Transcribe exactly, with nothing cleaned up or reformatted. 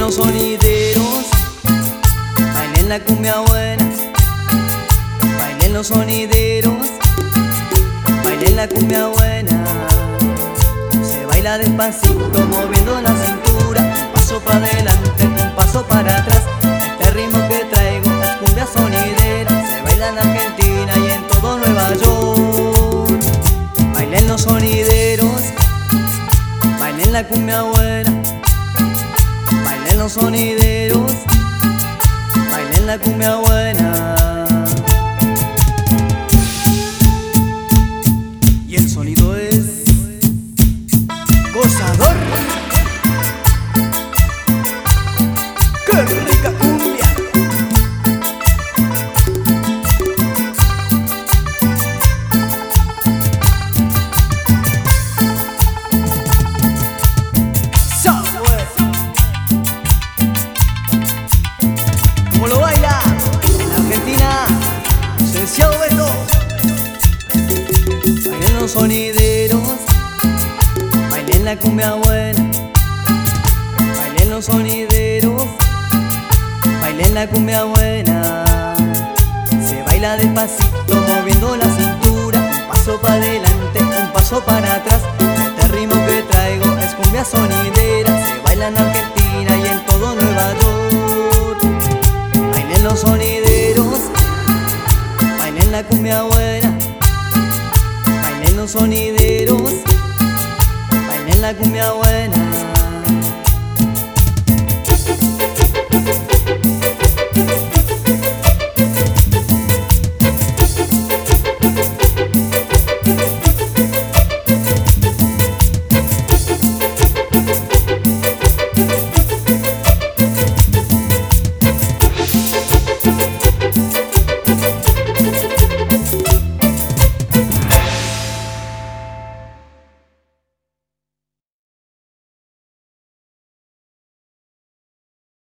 los sonideros, bailen la cumbia buena. Bailen los sonideros, bailen la cumbia buena. Se baila despacito moviendo la cintura, un paso para adelante, un paso para atrás. Este ritmo que traigo es cumbia sonidera, se baila en Argentina y en todo Nueva York. Bailen los sonideros, bailen la cumbia buena. Bailen los sonideros, bailen la cumbia buena. Y el sonido es gozador. ¡Qué rica cumbia! ¿Cómo lo baila? En Argentina, Licenciado Beto. Bailen los sonideros, bailen la cumbia buena. Bailen los sonideros, bailen la cumbia buena. Se baila despacito moviendo la cintura, un paso para adelante, un paso para atrás. Este ritmo que traigo es cumbia sonidera, se baila en Argentina y en todo Nueva York. Bailen los sonideros, bailen la cumbia buena. Bailen los sonideros, bailen la cumbia buena.